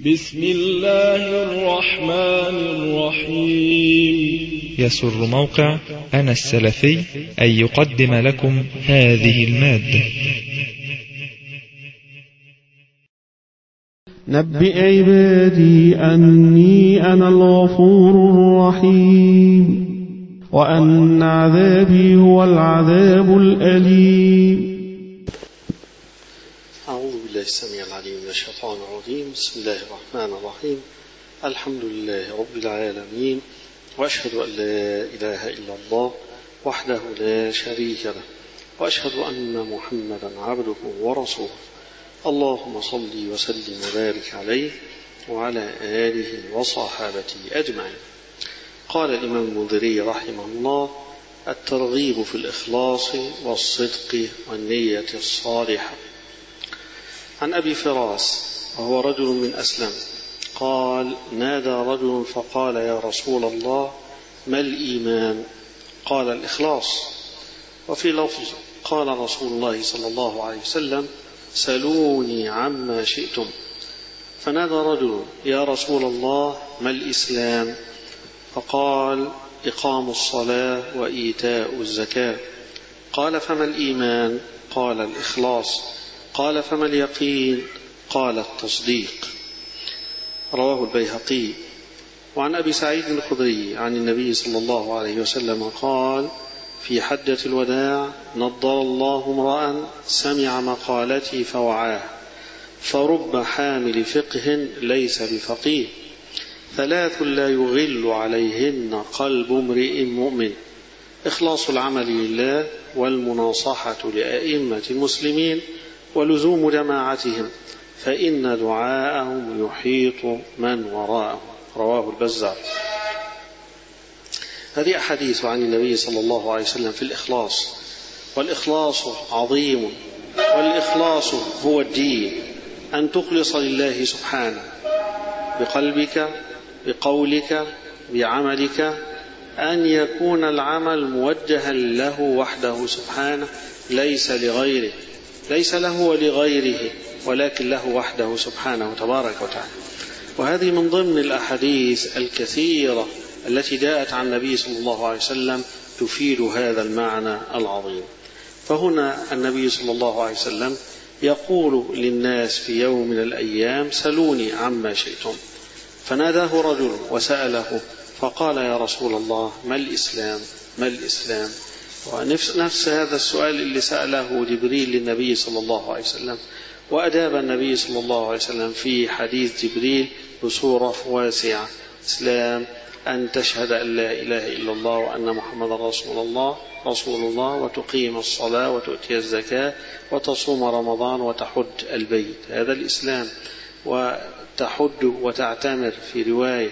بسم الله الرحمن الرحيم. يسر موقع أنا السلفي أن يقدم لكم هذه المادة. نبئ عبادي أني أنا الغفور الرحيم وأن عذابي هو العذاب الأليم. أعوذ بالله السميع العليم من الشيطان الرجيم. بسم الله الرحمن الرحيم. الحمد لله رب العالمين، وأشهد أن لا إله إلا الله وحده لا شريك له، وأشهد أن محمدا عبده ورسوله. اللهم صل وسلم وبارك عليه وعلى آله وصحابته أجمعين. قال الإمام المنذري رحمه الله: الترغيب في الإخلاص والصدق والنية الصالحة. عن أبي فراس وهو رجل من أسلم قال: نادى رجل فقال: يا رسول الله، ما الإيمان؟ قال: الإخلاص. وفي لفظ قال رسول الله صلى الله عليه وسلم: سلوني عما شئتم. فنادى رجل: يا رسول الله، ما الإسلام؟ فقال: إقام الصلاة وإيتاء الزكاة. قال: فما الإيمان؟ قال: الإخلاص. قال: فما اليقين؟ قال: التصديق. رواه البيهقي. وعن أبي سعيد الخدري عن النبي صلى الله عليه وسلم قال في حجة الوداع: نضر الله امرأ سمع مقالتي فوعاه، فرب حامل فقه ليس بفقيه، ثلاث لا يغل عليهن قلب امرئ مؤمن: إخلاص العمل لله، والمناصحة لأئمة المسلمين، ولزوم جماعتهم، فإن دعاءهم يحيط من وراءهم. رواه البزار. هذه أحاديث عن النبي صلى الله عليه وسلم في الإخلاص. والإخلاص عظيم، والإخلاص هو الدين، أن تخلص لله سبحانه بقلبك، بقولك، بعملك، أن يكون العمل موجها له وحده سبحانه، ليس لغيره، ليس له ولغيره، ولكن له وحده سبحانه تبارك وتعالى. وهذه من ضمن الأحاديث الكثيرة التي جاءت عن النبي صلى الله عليه وسلم تفيد هذا المعنى العظيم. فهنا النبي صلى الله عليه وسلم يقول للناس في يوم من الأيام: سلوني عما شئتم. فناداه رجل وسأله فقال: يا رسول الله، ما الإسلام؟ ما الإسلام؟ ونفس هذا السؤال اللي سأله جبريل للنبي صلى الله عليه وسلم. وأجاب النبي صلى الله عليه وسلم في حديث جبريل بصورة واسعة: إسلام أن تشهد أن لا إله إلا الله وأن محمد رسول الله، وتقيم الصلاة، وتؤتي الزكاة، وتصوم رمضان، وتحج البيت. هذا الإسلام. وتحج وتعتمر في رواية،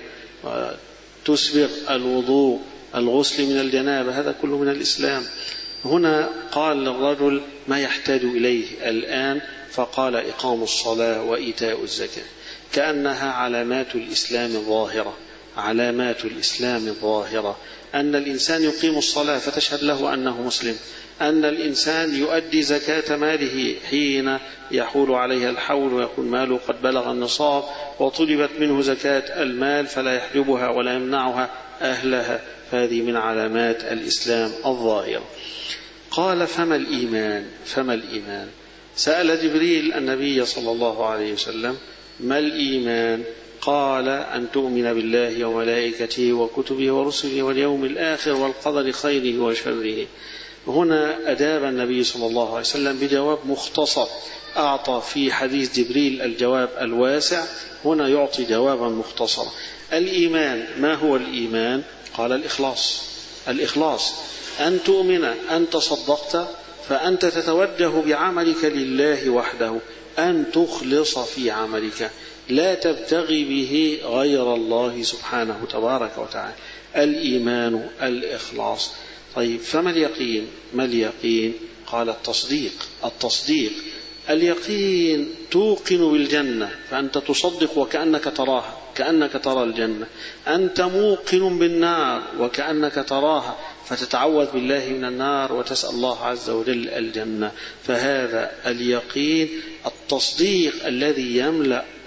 وتسبغ الوضوء، الغسل من الجنابة، هذا كله من الإسلام. هنا قال للرجل ما يحتاج إليه الآن، فقال: إقام الصلاة وإيتاء الزكاة، كأنها علامات الإسلام الظاهرة. علامات الإسلام الظاهرة أن الإنسان يقيم الصلاة فتشهد له أنه مسلم، أن الإنسان يؤدي زكاة ماله حين يحول عليها الحول ويكون ماله قد بلغ النصاب، وطلبت منه زكاة المال فلا يحجبها ولا يمنعها أهلها، فهذه من علامات الإسلام الظاهرة. قال: فما الإيمان؟ فما الإيمان؟ سأل جبريل النبي صلى الله عليه وسلم: ما الإيمان؟ قال: أن تؤمن بالله وملائكته وكتبه ورسله واليوم الآخر والقدر خيره وشره. هنا أجاب النبي صلى الله عليه وسلم بجواب مختصر. أعطى في حديث جبريل الجواب الواسع، هنا يعطي جوابا مختصرا. الإيمان، ما هو الإيمان؟ قال: الإخلاص. الإخلاص أن تؤمن، أنت صدقت فأنت تتوجه بعملك لله وحده، أن تخلص في عملك، لا تبتغي به غير الله سبحانه تبارك وتعالى. الإيمان الإخلاص. طيب، فما اليقين؟ ما اليقين؟ قال: التصديق. التصديق، اليقين توقن بالجنة فأنت تصدق وكأنك تراها، كأنك ترى الجنة. أنت موقن بالنار وكأنك تراها، فتتعوذ بالله من النار وتسأل الله عز وجل الجنة. فهذا اليقين، التصديق الذي يملأ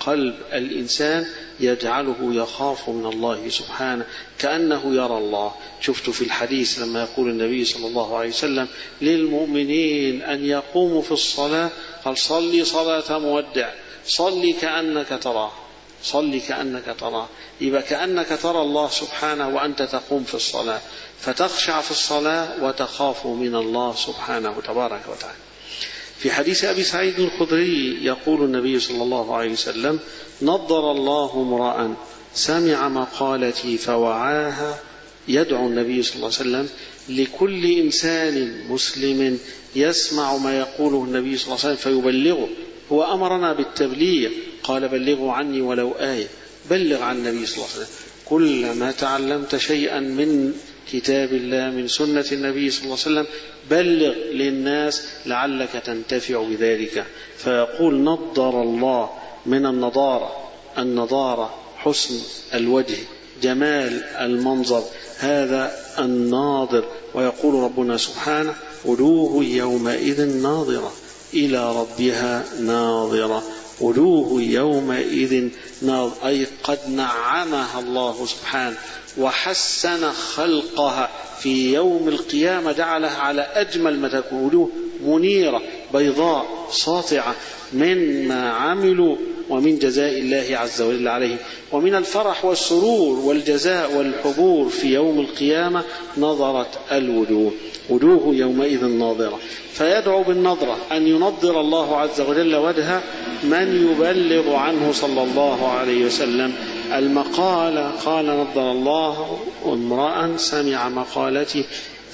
قلب الإنسان يجعله يخاف من الله سبحانه كأنه يرى الله. شفت في الحديث لما يقول النبي صلى الله عليه وسلم للمؤمنين أن يقوموا في الصلاة قال صلي صلاة مودع، صلي كأنك تراه، صلي كأنك تراه. يبقى كأنك ترى الله سبحانه وأنت تقوم في الصلاة، فتخشع في الصلاة وتخاف من الله سبحانه تبارك وتعالى. في حديث أبي سعيد الخدري يقول النبي صلى الله عليه وسلم نضر الله امرأ سمع مقالتي فوعاها. يدعو النبي صلى الله عليه وسلم لكل إنسان مسلم يسمع ما يقوله النبي صلى الله عليه وسلم فيبلغه. هو أمرنا بالتبليغ، قال بلغوا عني ولو آية، بلغ عن النبي صلى الله عليه وسلم. كلما تعلمت شيئا من كتاب الله من سنة النبي صلى الله عليه وسلم بلغ للناس لعلك تنتفع بذلك. فيقول نضر الله من النضارة حسن الوجه، جمال المنظر، هذا الناظر. ويقول ربنا سبحانه وجوه يومئذ ناظرة إلى ربها ناظرة، وجوه يومئذ ناظرة، أي قد نعمها الله سبحانه وحسن خلقها في يوم القيامة، جعلها على أجمل ما تكون، وجوه منيرة بيضاء ساطعة من ما عملوا ومن جزاء الله عز وجل عليه، ومن الفرح والسرور والجزاء والحبور في يوم القيامة نظرت الوجوه، وجوه يومئذ ناظرة. فيدعو بالنظرة أن ينظر الله عز وجل وجه من يبلغ عنه صلى الله عليه وسلم المقالة. قال نظر الله امرأ سمع مقالتي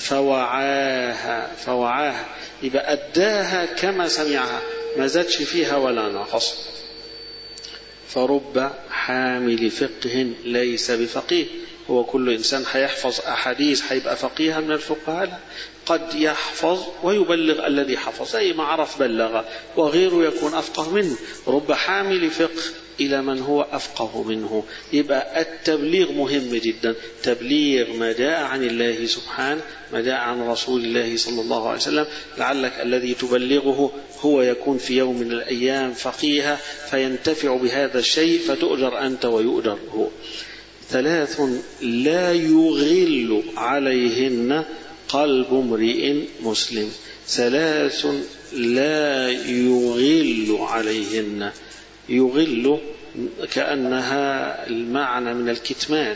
فوعاها، يبقى أداها كما سمعها، ما زادش فيها ولا نقص. فرب حامل فقه ليس بفقيه. هو كل إنسان هيحفظ أحاديث هيبقى فقيها من الفقهاء؟ قد يحفظ ويبلغ الذي حفظ، أي ما عرف بلغ، وغيره يكون أفقه منه. رب حامل فقه إلى من هو أفقه منه. يبقى التبليغ مهم جدا، تبليغ ما جاء عن الله سبحانه، ما جاء عن رسول الله صلى الله عليه وسلم، لعلك الذي تبلغه هو يكون في يوم من الأيام فقيها فينتفع بهذا الشيء، فتؤجر أنت ويؤجر هو. 3 لا يغل عليهن قلب امرئ مسلم. 3 لا يغل عليهن. يغل كأنها المعنى من الكتمان،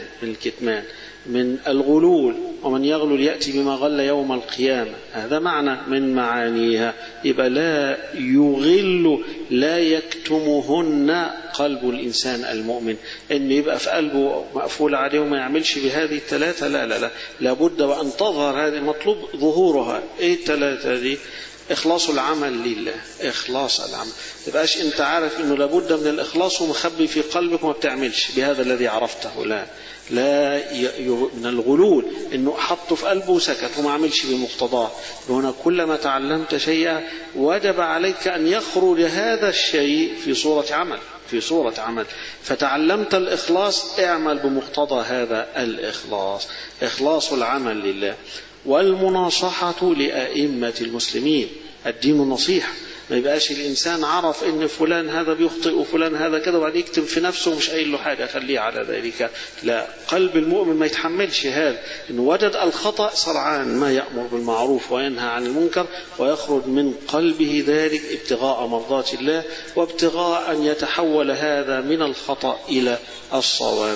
من الغلول، ومن يغلل يأتي بما غل يوم القيامة، هذا معنى من معانيها. يبقى لا يغل، لا يكتمهن قلب الإنسان المؤمن، إن يبقى في قلبه مقفول عليه وما يعملش بهذه 3. لا لابد وأن تظهر، هذه مطلوب ظهورها. إيه 3 دي؟ إخلاص العمل لله، إخلاص العمل. تبقاش أنت عارف إنه لابد من الإخلاص ومخبي في قلبك وما بتعملش بهذا الذي عرفته. لا من الغلول إنه حطه في قلبه وسكت وما عملش بمقتضاه. هنا كلما تعلمت شيئا وجب عليك أن يخرج هذا الشيء في صورة عمل. فتعلمت الإخلاص، اعمل بمقتضى هذا الإخلاص، إخلاص العمل لله. والمناصحة لأئمة المسلمين. الدين النصيحة، ما يبقاش الإنسان عرف إن فلان هذا بيخطئ وفلان هذا كذا وبعدين يكتم في نفسه ومش قايل له حاجة خليه على ذلك. لا، قلب المؤمن ما يتحملش هذا، إنه وجد الخطأ سرعان ما يأمر بالمعروف وينهى عن المنكر، ويخرج من قلبه ذلك ابتغاء مرضات الله وابتغاء أن يتحول هذا من الخطأ إلى الصواب.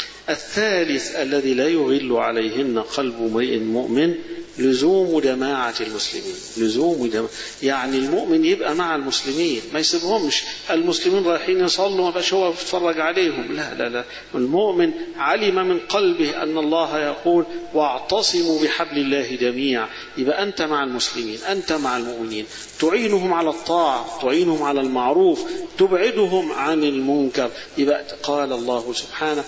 3 الذي لا يغل عليهن قلب امرئ مؤمن لزوم جماعة المسلمين. يعني المؤمن يبقى مع المسلمين، ما يسيبهمش المسلمين رايحين يصلوا ما بقاش هو يتفرج عليهم. لا، المؤمن علم من قلبه أن الله يقول واعتصموا بحبل الله جميعا. يبقى أنت مع المسلمين، أنت مع المؤمنين، تعينهم على الطاعة، تعينهم على المعروف، تبعدهم عن المنكر. يبقى قال الله سبحانه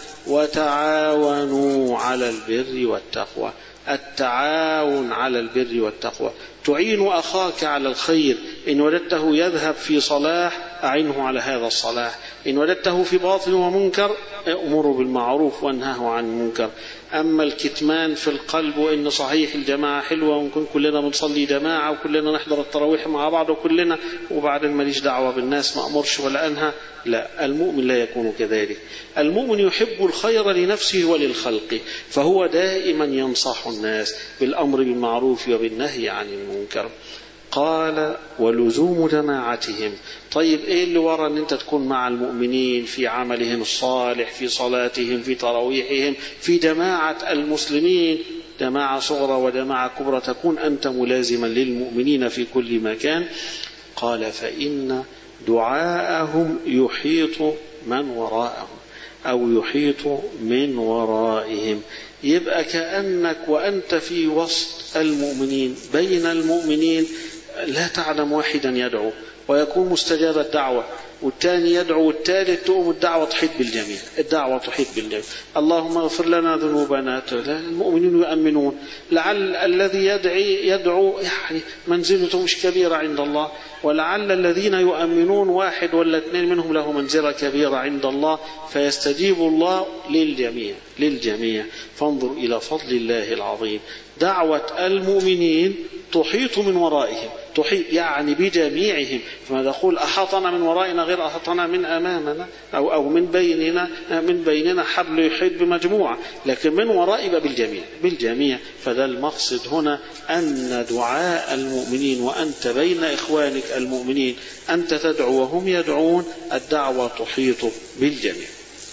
وتعاونوا على البر والتقوى. التعاون على البر والتقوى، تعين أخاك على الخير، إن وجدته يذهب في صلاح أعنه على هذا الصلاح، إن وجدته في باطل ومنكر أمره بالمعروف وانهاه عن المنكر. أما الكتمان في القلب وإن صحيح الجماعة حلوة ونكون كلنا بنصلي جماعة وكلنا نحضر التراويح مع بعض وكلنا وبعدين ماليش دعوة بالناس ما أمرش ولا أنهى، لا، المؤمن لا يكون كذلك. المؤمن يحب الخير لنفسه وللخلق، فهو دائما ينصح الناس بالأمر بالمعروف وبالنهي عن المنكر. قال ولزوم جماعتهم. طيب إيه اللي وراء أن أنت تكون مع المؤمنين في عملهم الصالح، في صلاتهم، في تراويحهم، في جماعة المسلمين، جماعة صغرى وجماعة كبرى، تكون أنت ملازما للمؤمنين في كل مكان. قال فإن دعاءهم يحيط من وراءهم أو يحيط من ورائهم. يبقى كأنك وأنت في وسط المؤمنين بين المؤمنين لا تعلم واحدا يدعو ويكون مستجاب الدعوة والثاني يدعو والثالث، تقوم الدعوة تحيط بالجميع، الدعوة تحيط بالجميع. اللهم اغفر لنا ذنوبنا. المؤمنين يؤمنون. لعل الذي يدعو يعني منزلته مش كبيرة عند الله، ولعل الذين يؤمنون واحد ولا اثنين منهم له منزلة كبيرة عند الله، فيستجيب الله للجميع. فانظر إلى فضل الله العظيم. دعوة المؤمنين تحيط من ورائهم، تحيط يعني بجميعهم. فما تقول أحاطنا من ورائنا غير أحاطنا من أمامنا أو من بيننا حبل يحيط بمجموعة، لكن من ورائنا بالجميع. فده المقصد هنا، أن دعاء المؤمنين وأنت بين إخوانك المؤمنين أنت تدعو وهم يدعون، الدعوة تحيط بالجميع.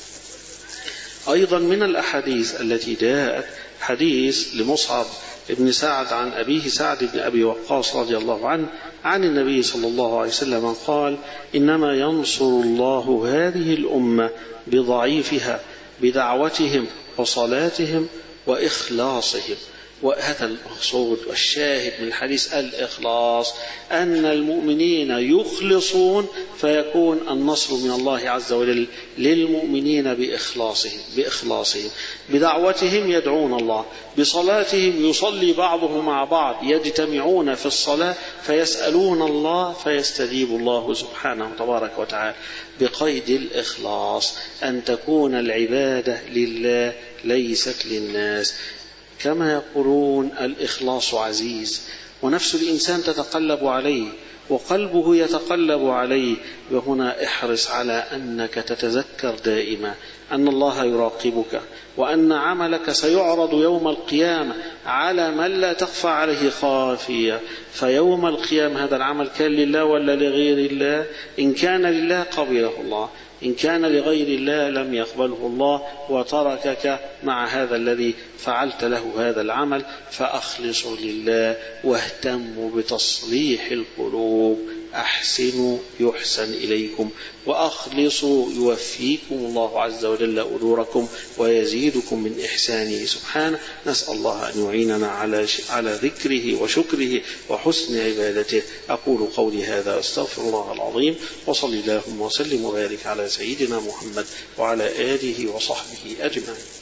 أيضا من الأحاديث التي جاءت حديث لمصعب ابن سعد عن أبيه سعد بن أبي وقاص رضي الله عنه عن النبي صلى الله عليه وسلم قال إنما ينصر الله هذه الأمة بضعيفها بدعوتهم وصلاتهم وإخلاصهم. وهذا المقصود والشاهد من الحديث الإخلاص، أن المؤمنين يخلصون فيكون النصر من الله عز وجل للمؤمنين بإخلاصهم. بدعوتهم يدعون الله، بصلاتهم يصلي بعضهم مع بعض، يجتمعون في الصلاة فيسألون الله فيستجيب الله سبحانه تبارك وتعالى. بقيد الإخلاص، أن تكون العبادة لله ليست للناس. كما يقولون الإخلاص عزيز، ونفس الإنسان تتقلب عليه وقلبه يتقلب عليه. وهنا احرص على أنك تتذكر دائما أن الله يراقبك، وأن عملك سيعرض يوم القيامة على من لا تخفى عليه خافية. فيوم القيامة هذا العمل كان لله ولا لغير الله؟ إن كان لله قبله الله، إن كان لغير الله لم يقبله الله وتركك مع هذا الذي فعلت له هذا العمل. فأخلصوا لله واهتموا بتصليح القلوب. أحسنوا يحسن إليكم، وأخلصوا يوفيكم الله عز وجل أجوركم ويزيدكم من إحسانه سبحانه. نسأل الله أن يعيننا على ذكره وشكره وحسن عبادته. أقول قولي هذا أستغفر الله العظيم، وصلي اللهم وسلم وبارك على سيدنا محمد وعلى آله وصحبه أجمعين.